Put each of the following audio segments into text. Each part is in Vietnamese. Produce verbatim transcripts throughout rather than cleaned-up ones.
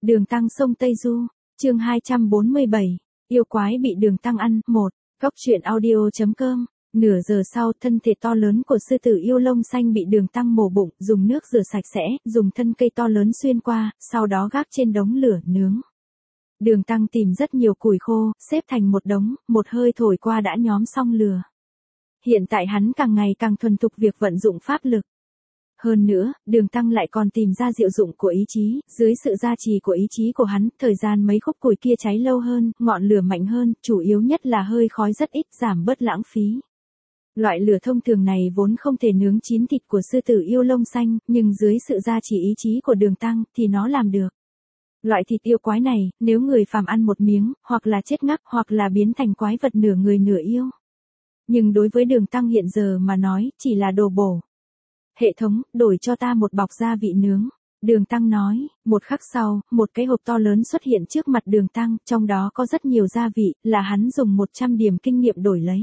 Đường Tăng sông Tây Du, chương hai trăm bốn mươi bảy, yêu quái bị Đường Tăng ăn, một, Cốc truyện audio.com. Nửa giờ sau, thân thể to lớn của sư tử yêu lông xanh bị Đường Tăng mổ bụng, dùng nước rửa sạch sẽ, dùng thân cây to lớn xuyên qua, sau đó gác trên đống lửa, nướng. Đường Tăng tìm rất nhiều củi khô, xếp thành một đống, một hơi thổi qua đã nhóm xong lửa. Hiện tại hắn càng ngày càng thuần thục việc vận dụng pháp lực. Hơn nữa, Đường Tăng lại còn tìm ra diệu dụng của ý chí, dưới sự gia trì của ý chí của hắn, thời gian mấy khúc củi kia cháy lâu hơn, ngọn lửa mạnh hơn, chủ yếu nhất là hơi khói rất ít, giảm bớt lãng phí. Loại lửa thông thường này vốn không thể nướng chín thịt của sư tử yêu lông xanh, nhưng dưới sự gia trì ý chí của Đường Tăng, thì nó làm được. Loại thịt yêu quái này, nếu người phàm ăn một miếng, hoặc là chết ngắc, hoặc là biến thành quái vật nửa người nửa yêu. Nhưng đối với Đường Tăng hiện giờ mà nói, chỉ là đồ bổ. Hệ thống, đổi cho ta một bọc gia vị nướng. Đường Tăng nói, một khắc sau, một cái hộp to lớn xuất hiện trước mặt Đường Tăng, trong đó có rất nhiều gia vị, là hắn dùng một trăm điểm kinh nghiệm đổi lấy.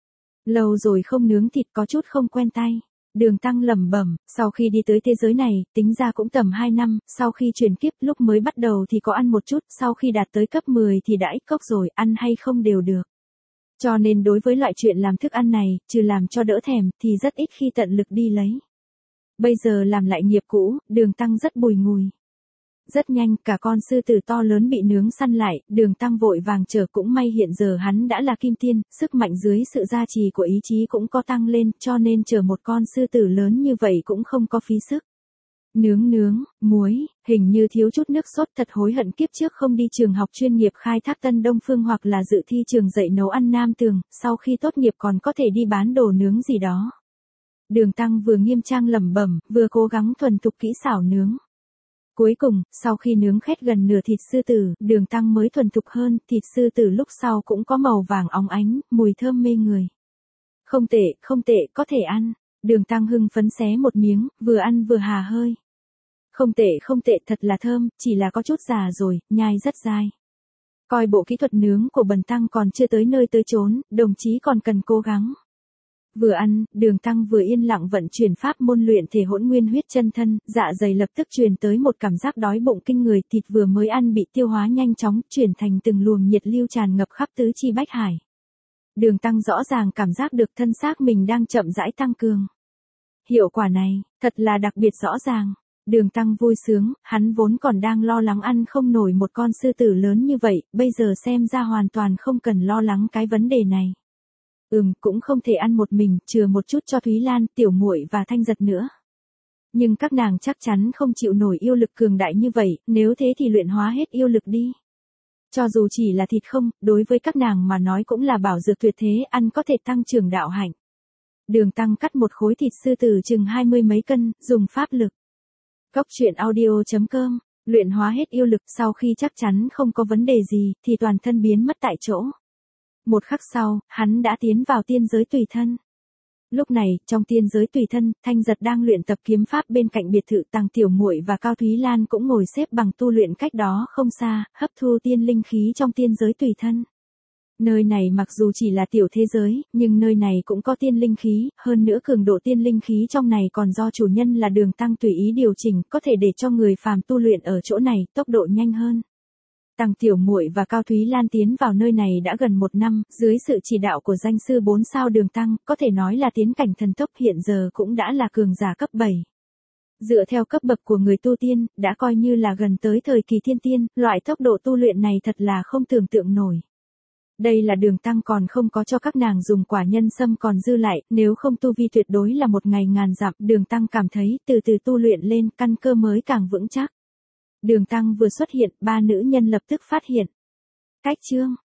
Lâu rồi không nướng thịt có chút không quen tay. Đường Tăng lẩm bẩm, sau khi đi tới thế giới này, tính ra cũng tầm hai năm, sau khi chuyển kiếp lúc mới bắt đầu thì có ăn một chút, sau khi đạt tới cấp mười thì đã ít cốc rồi, ăn hay không đều được. Cho nên đối với loại chuyện làm thức ăn này, trừ làm cho đỡ thèm, thì rất ít khi tận lực đi lấy. Bây giờ làm lại nghiệp cũ, Đường Tăng rất bùi ngùi. Rất nhanh, cả con sư tử to lớn bị nướng săn lại, Đường Tăng vội vàng chờ, cũng may hiện giờ hắn đã là kim tiên, sức mạnh dưới sự gia trì của ý chí cũng có tăng lên, cho nên chờ một con sư tử lớn như vậy cũng không có phí sức. Nướng nướng, muối, hình như thiếu chút nước sốt, thật hối hận kiếp trước không đi trường học chuyên nghiệp khai thác Tân Đông Phương hoặc là dự thi trường dạy nấu ăn Nam Tường, sau khi tốt nghiệp còn có thể đi bán đồ nướng gì đó. Đường Tăng vừa nghiêm trang lẩm bẩm, vừa cố gắng thuần thục kỹ xảo nướng. Cuối cùng, sau khi nướng khét gần nửa thịt sư tử, Đường Tăng mới thuần thục hơn, thịt sư tử lúc sau cũng có màu vàng óng ánh, mùi thơm mê người. Không tệ, không tệ, có thể ăn. Đường Tăng hưng phấn xé một miếng, vừa ăn vừa hà hơi. Không tệ, không tệ, thật là thơm, chỉ là có chút già rồi, nhai rất dai. Coi bộ kỹ thuật nướng của Bần Tăng còn chưa tới nơi tới chốn, đồng chí còn cần cố gắng. Vừa ăn, Đường Tăng vừa yên lặng vận chuyển pháp môn luyện thể hỗn nguyên huyết chân thân, dạ dày lập tức truyền tới một cảm giác đói bụng kinh người, thịt vừa mới ăn bị tiêu hóa nhanh chóng, chuyển thành từng luồng nhiệt lưu tràn ngập khắp tứ chi bách hải. Đường Tăng rõ ràng cảm giác được thân xác mình đang chậm rãi tăng cường. Hiệu quả này, thật là đặc biệt rõ ràng. Đường Tăng vui sướng, hắn vốn còn đang lo lắng ăn không nổi một con sư tử lớn như vậy, bây giờ xem ra hoàn toàn không cần lo lắng cái vấn đề này. Ừm, cũng không thể ăn một mình, chừa một chút cho Thúy Lan, Tiểu Muội và Thanh Giật nữa. Nhưng các nàng chắc chắn không chịu nổi yêu lực cường đại như vậy, nếu thế thì luyện hóa hết yêu lực đi. Cho dù chỉ là thịt không, đối với các nàng mà nói cũng là bảo dược tuyệt thế, ăn có thể tăng trưởng đạo hạnh. Đường Tăng cắt một khối thịt sư tử chừng hai mươi mấy cân, dùng pháp lực. Cốc truyện audio.com, luyện hóa hết yêu lực, sau khi chắc chắn không có vấn đề gì, thì toàn thân biến mất tại chỗ. Một khắc sau, hắn đã tiến vào tiên giới tùy thân. Lúc này, trong tiên giới tùy thân, Thanh Giật đang luyện tập kiếm pháp bên cạnh biệt thự, Tằng Tiểu Muội và Cao Thúy Lan cũng ngồi xếp bằng tu luyện cách đó không xa, hấp thu tiên linh khí trong tiên giới tùy thân. Nơi này mặc dù chỉ là tiểu thế giới, nhưng nơi này cũng có tiên linh khí, hơn nữa cường độ tiên linh khí trong này còn do chủ nhân là Đường Tăng tùy ý điều chỉnh, có thể để cho người phàm tu luyện ở chỗ này, tốc độ nhanh hơn. Tằng Tiểu Muội và Cao Thúy Lan tiến vào nơi này đã gần một năm, dưới sự chỉ đạo của danh sư bốn sao Đường Tăng, có thể nói là tiến cảnh thần tốc, hiện giờ cũng đã là cường giả cấp bảy. Dựa theo cấp bậc của người tu tiên, đã coi như là gần tới thời kỳ thiên tiên, loại tốc độ tu luyện này thật là không tưởng tượng nổi. Đây là Đường Tăng còn không có cho các nàng dùng quả nhân sâm còn dư lại, nếu không tu vi tuyệt đối là một ngày ngàn dặm, Đường Tăng cảm thấy từ từ tu luyện lên, căn cơ mới càng vững chắc. Đường Tăng vừa xuất hiện, ba nữ nhân lập tức phát hiện. Cách chương,